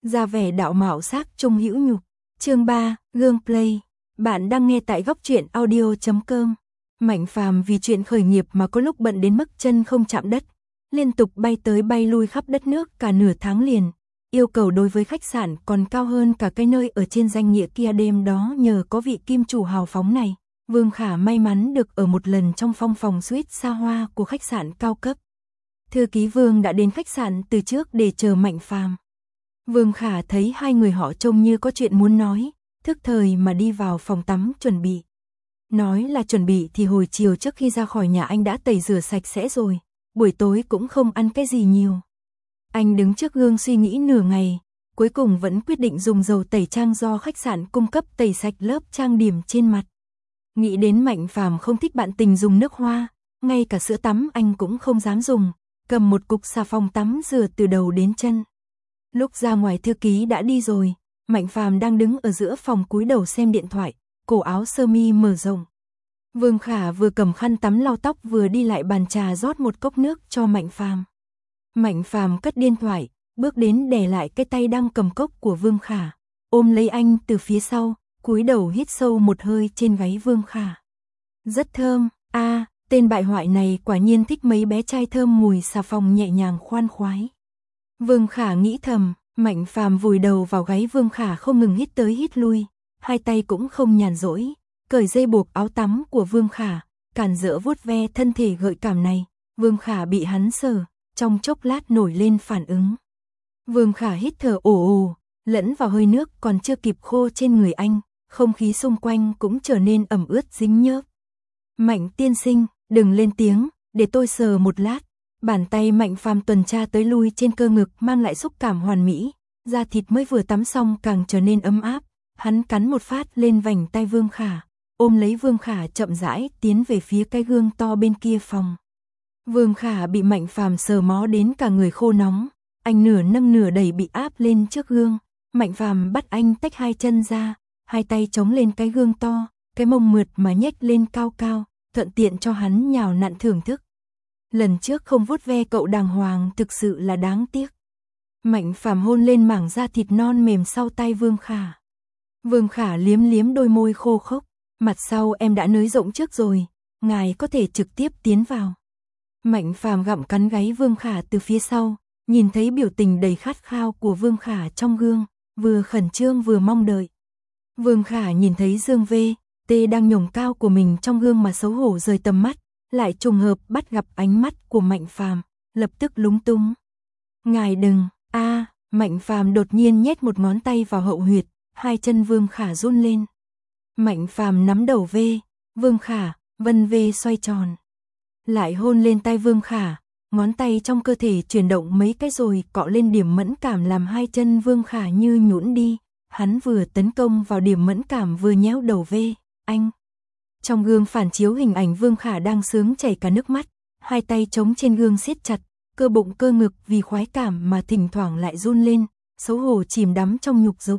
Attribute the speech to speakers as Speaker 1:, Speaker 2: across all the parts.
Speaker 1: ra vẻ đạo mạo sắc trung hữu nhục. Chương 3, Gương Play. Bạn đang nghe tại góc truyện audio.com. Mạnh Phàm vì chuyện khởi nghiệp mà có lúc bận đến mức chân không chạm đất, liên tục bay tới bay lui khắp đất nước cả nửa tháng liền. Yêu cầu đối với khách sạn còn cao hơn cả cái nơi ở trên danh nghĩa kia. Đêm đó nhờ có vị kim chủ hào phóng này, Vương Khả may mắn được ở một lần trong phòng suite xa hoa của khách sạn cao cấp. Thư ký Vương đã đến khách sạn từ trước để chờ Mạnh Phàm. Vương Khả thấy hai người họ trông như có chuyện muốn nói, thức thời mà đi vào phòng tắm chuẩn bị. Nói là chuẩn bị thì hồi chiều trước khi ra khỏi nhà anh đã tẩy rửa sạch sẽ rồi, buổi tối cũng không ăn cái gì nhiều. Anh đứng trước gương suy nghĩ nửa ngày, cuối cùng vẫn quyết định dùng dầu tẩy trang do khách sạn cung cấp tẩy sạch lớp trang điểm trên mặt. Nghĩ đến Mạnh Phàm không thích bạn tình dùng nước hoa, ngay cả sữa tắm anh cũng không dám dùng, cầm một cục xà phòng tắm rửa từ đầu đến chân. Lúc ra ngoài thư ký đã đi rồi, Mạnh Phàm đang đứng ở giữa phòng cúi đầu xem điện thoại, cổ áo sơ mi mở rộng. Vương Khả vừa cầm khăn tắm lau tóc vừa đi lại bàn trà rót một cốc nước cho Mạnh Phàm. Mạnh Phàm cất điện thoại, bước đến đè lại cái tay đang cầm cốc của Vương Khả, ôm lấy anh từ phía sau, cúi đầu hít sâu một hơi trên gáy Vương Khả. Rất thơm, tên bại hoại này quả nhiên thích mấy bé trai thơm mùi xà phòng nhẹ nhàng khoan khoái. Vương Khả nghĩ thầm. Mạnh Phàm vùi đầu vào gáy Vương Khả không ngừng hít tới hít lui, hai tay cũng không nhàn rỗi, cởi dây buộc áo tắm của Vương Khả, cản rỡ vuốt ve thân thể gợi cảm này. Vương Khả bị hắn sờ, trong chốc lát nổi lên phản ứng. Vương Khả hít thở ồ ồ, lẫn vào hơi nước còn chưa kịp khô trên người anh, không khí xung quanh cũng trở nên ẩm ướt dính nhớp. Mạnh tiên sinh, đừng lên tiếng, để tôi sờ một lát. Bàn tay Mạnh Phàm tuần tra tới lui trên cơ ngực mang lại xúc cảm hoàn mỹ, da thịt mới vừa tắm xong càng trở nên ấm áp. Hắn cắn một phát lên vành tay Vương Khả, ôm lấy Vương Khả chậm rãi tiến về phía cái gương to bên kia phòng. Vương Khả bị Mạnh Phàm sờ mó đến cả người khô nóng, anh nửa nâng nửa đẩy bị áp lên trước gương. Mạnh Phàm bắt anh tách hai chân ra, hai tay chống lên cái gương to, cái mông mượt mà nhếch lên cao cao, thuận tiện cho hắn nhào nặn thưởng thức. Lần trước không vuốt ve cậu đàng hoàng thực sự là đáng tiếc. Mạnh Phàm hôn lên mảng da thịt non mềm sau tay Vương Khả. Vương Khả liếm liếm đôi môi khô khốc, mặt sau em đã nới rộng trước rồi, ngài có thể trực tiếp tiến vào. Mạnh Phàm gặm cắn gáy Vương Khả từ phía sau, nhìn thấy biểu tình đầy khát khao của Vương Khả trong gương, vừa khẩn trương vừa mong đợi. Vương Khả nhìn thấy Dương V.T đang nhổm cao của mình trong gương mà xấu hổ rời tầm mắt, lại trùng hợp bắt gặp ánh mắt của Mạnh Phàm, lập tức lúng túng. Ngài đừng, Mạnh Phàm đột nhiên nhét một ngón tay vào hậu huyệt, hai chân Vương Khả run lên. Mạnh Phàm nắm đầu Vương Khả, vân xoay tròn. Lại hôn lên tay Vương Khả, ngón tay trong cơ thể chuyển động mấy cái rồi cọ lên điểm mẫn cảm làm hai chân Vương Khả như nhũn đi. Hắn vừa tấn công vào điểm mẫn cảm vừa nhéo đầu anh. Trong gương phản chiếu hình ảnh Vương Khả đang sướng chảy cả nước mắt, hai tay chống trên gương siết chặt, cơ bụng cơ ngực vì khoái cảm mà thỉnh thoảng lại run lên, xấu hổ chìm đắm trong nhục dục.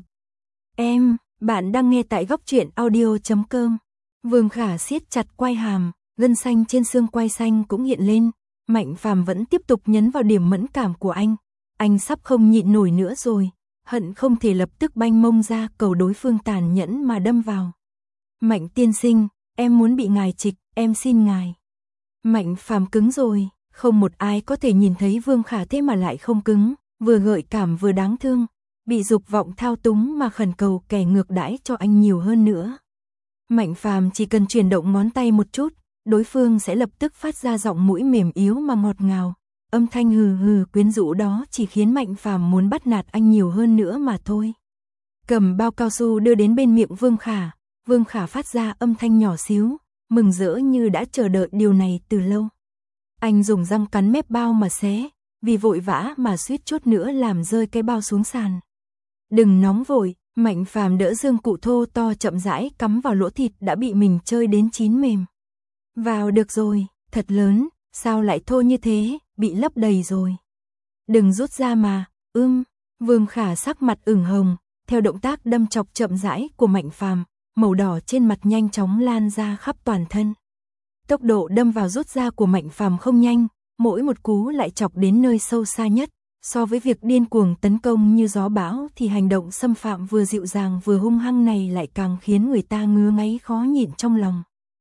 Speaker 1: Bạn đang nghe tại góc truyện audio.com. Vương Khả siết chặt quai hàm, gân xanh trên xương quai xanh cũng hiện lên. Mạnh Phàm vẫn tiếp tục nhấn vào điểm mẫn cảm của anh. Anh sắp không nhịn nổi nữa rồi, hận không thể lập tức banh mông ra cầu đối phương tàn nhẫn mà đâm vào. Mạnh tiên sinh, em muốn bị ngài trịch, em xin ngài. Mạnh Phàm cứng rồi, không một ai có thể nhìn thấy Vương Khả thế mà lại không cứng, vừa gợi cảm vừa đáng thương, bị dục vọng thao túng mà khẩn cầu kẻ ngược đãi cho anh nhiều hơn nữa. Mạnh Phàm chỉ cần chuyển động ngón tay một chút, đối phương sẽ lập tức phát ra giọng mũi mềm yếu mà ngọt ngào. Âm thanh hừ hừ quyến rũ đó chỉ khiến Mạnh Phàm muốn bắt nạt anh nhiều hơn nữa mà thôi. Cầm bao cao su đưa đến bên miệng Vương Khả phát ra âm thanh nhỏ xíu, mừng rỡ như đã chờ đợi điều này từ lâu. Anh dùng răng cắn mép bao mà xé, vì vội vã mà suýt chút nữa làm rơi cái bao xuống sàn. Đừng nóng vội, Mạnh Phàm đỡ dương cụ thô to chậm rãi cắm vào lỗ thịt đã bị mình chơi đến chín mềm. Vào được rồi, thật lớn, sao lại thô như thế, bị lấp đầy rồi. Đừng rút ra mà, Vương Khả sắc mặt ửng hồng, theo động tác đâm chọc chậm rãi của Mạnh Phàm, màu đỏ trên mặt nhanh chóng lan ra khắp toàn thân. Tốc độ đâm vào rút ra của Mạnh Phàm không nhanh, mỗi một cú lại chọc đến nơi sâu xa nhất, So với việc điên cuồng tấn công như gió bão thì hành động xâm phạm vừa dịu dàng vừa hung hăng này lại càng khiến người ta ngứa ngáy khó nhịn trong lòng.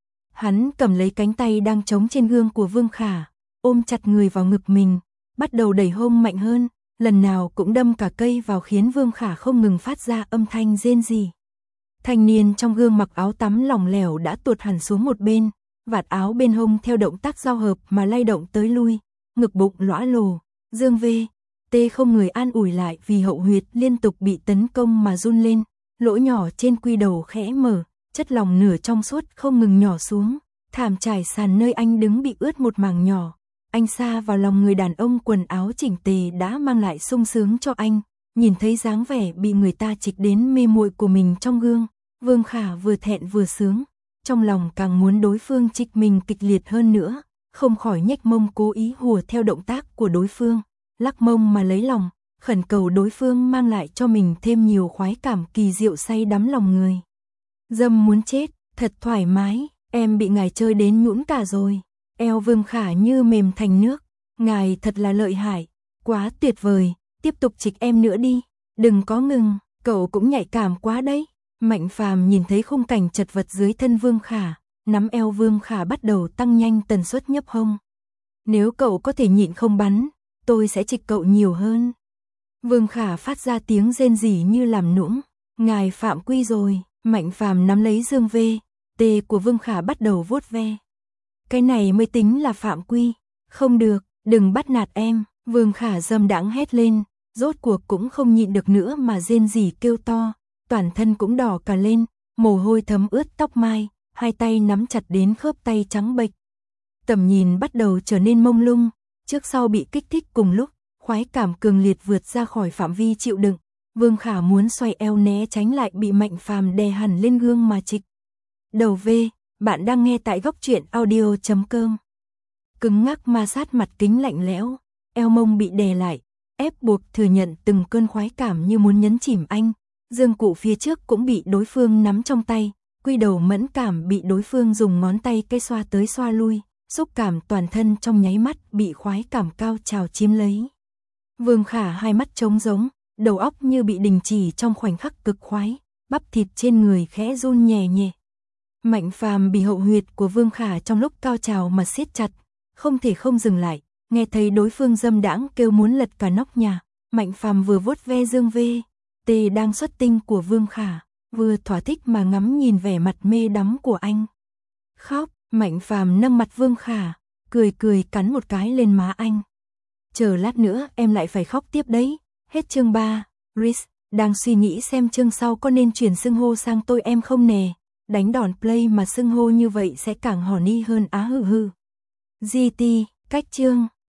Speaker 1: Hắn cầm lấy cánh tay đang chống trên gương của Vương Khả, ôm chặt người vào ngực mình, bắt đầu đẩy hông mạnh hơn, lần nào cũng đâm cả cây vào khiến Vương Khả không ngừng phát ra âm thanh rên rỉ. Thanh niên trong gương mặc áo tắm lỏng lẻo đã tuột hẳn xuống một bên, vạt áo bên hông theo động tác giao hợp mà lay động tới lui, ngực bụng lõa lồ, Dương V.T không người an ủi lại vì hậu huyệt liên tục bị tấn công mà run lên, lỗ nhỏ trên quy đầu khẽ mở, chất lỏng nửa trong suốt không ngừng nhỏ xuống, thảm trải sàn nơi anh đứng bị ướt một mảng nhỏ. Anh sa vào lòng người đàn ông quần áo chỉnh tề đã mang lại sung sướng cho anh, nhìn thấy dáng vẻ bị người ta trịch đến mê muội của mình trong gương, Vương Khả vừa thẹn vừa sướng, trong lòng càng muốn đối phương trịch mình kịch liệt hơn nữa, không khỏi nhếch mông cố ý hùa theo động tác của đối phương, lắc mông mà lấy lòng, khẩn cầu đối phương mang lại cho mình thêm nhiều khoái cảm kỳ diệu say đắm lòng người. Dâm muốn chết, thật thoải mái, em bị ngài chơi đến nhũn cả rồi. Eo Vương Khả như mềm thành nước, ngài thật là lợi hại, quá tuyệt vời, tiếp tục trịch em nữa đi, đừng có ngừng, cậu cũng nhạy cảm quá đấy. Mạnh Phàm nhìn thấy khung cảnh chật vật dưới thân Vương Khả, nắm eo Vương Khả bắt đầu tăng nhanh tần suất nhấp hông. Nếu cậu có thể nhịn không bắn, tôi sẽ trịch cậu nhiều hơn. Vương Khả phát ra tiếng rên rỉ như làm nũng, ngài phạm quy rồi. Mạnh Phàm nắm lấy Dương V.T của Vương Khả bắt đầu vuốt ve. Cái này mới tính là phạm quy, không được, đừng bắt nạt em, Vương Khả dâm đãng hét lên, rốt cuộc cũng không nhịn được nữa mà rên rỉ kêu to, toàn thân cũng đỏ cả lên, mồ hôi thấm ướt tóc mai, hai tay nắm chặt đến khớp tay trắng bệch. Tầm nhìn bắt đầu trở nên mông lung, trước sau bị kích thích cùng lúc, khoái cảm cường liệt vượt ra khỏi phạm vi chịu đựng. Vương Khả muốn xoay eo né tránh lại bị Mạnh Phàm đè hẳn lên gương mà trịch. Đầu V, bạn đang nghe tại góc truyện audio.com. Cứng ngắc ma sát mặt kính lạnh lẽo, eo mông bị đè lại, ép buộc thừa nhận từng cơn khoái cảm như muốn nhấn chìm anh. Dương cụ phía trước cũng bị đối phương nắm trong tay, quy đầu mẫn cảm bị đối phương dùng ngón tay cây xoa tới xoa lui, xúc cảm toàn thân trong nháy mắt bị khoái cảm cao trào chiếm lấy. Vương Khả hai mắt trống rỗng, đầu óc như bị đình chỉ trong khoảnh khắc cực khoái, bắp thịt trên người khẽ run nhẹ nhẹ. Mạnh Phàm bị hậu huyệt của Vương Khả trong lúc cao trào mà siết chặt, không thể không dừng lại, nghe thấy đối phương dâm đãng kêu muốn lật cả nóc nhà, Mạnh Phàm vừa vuốt ve Dương V.T đang xuất tinh của Vương Khả, vừa thỏa thích mà ngắm nhìn vẻ mặt mê đắm của anh. Khóc, Mạnh Phàm nâng mặt Vương Khả, cười cười cắn một cái lên má anh. Chờ lát nữa em lại phải khóc tiếp đấy. Hết chương 3, Rhys đang suy nghĩ xem chương sau có nên chuyển xưng hô sang tôi em không nè. Đánh đòn play mà xưng hô như vậy sẽ càng horny hơn á hừ hừ. GT, cách chương.